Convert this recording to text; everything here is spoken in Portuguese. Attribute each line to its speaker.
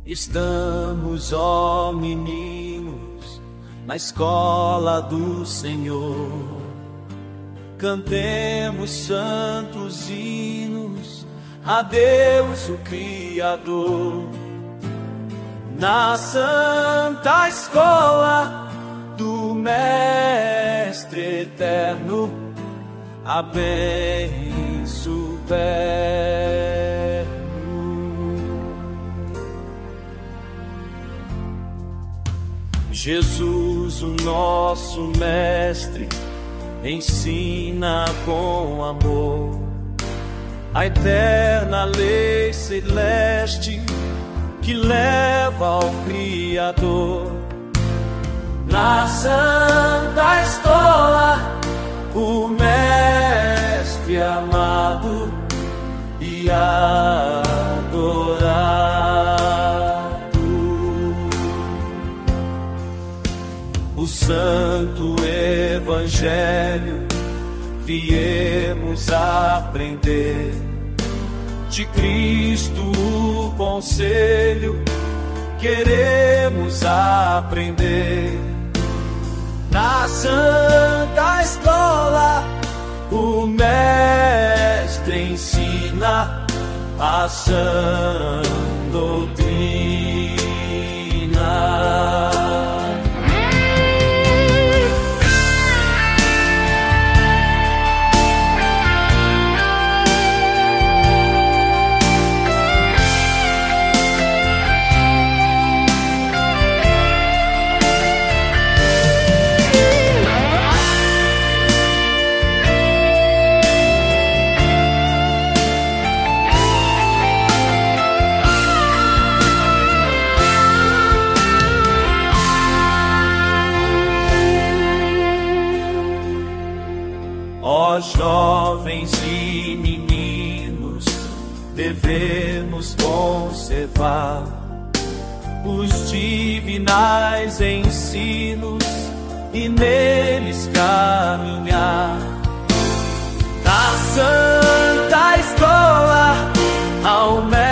Speaker 1: Estamos, ó meninos, na escola do Senhor. Cantemos santos hinos a Deus o Criador. Na santa escola do Mestre eterno, abençoe Jesus, o nosso Mestre, ensina com amor a eterna lei celeste que leva ao Criador. Na santa escola, o Mestre amado e adorado, o Santo Evangelho viemos aprender, de Cristo o conselho queremos aprender. Na santa escola, o Mestre ensina a sã doutrina. Ó jovens e meninos, devemos conservar os divinais ensinos e neles caminhar. Na santa escola, ao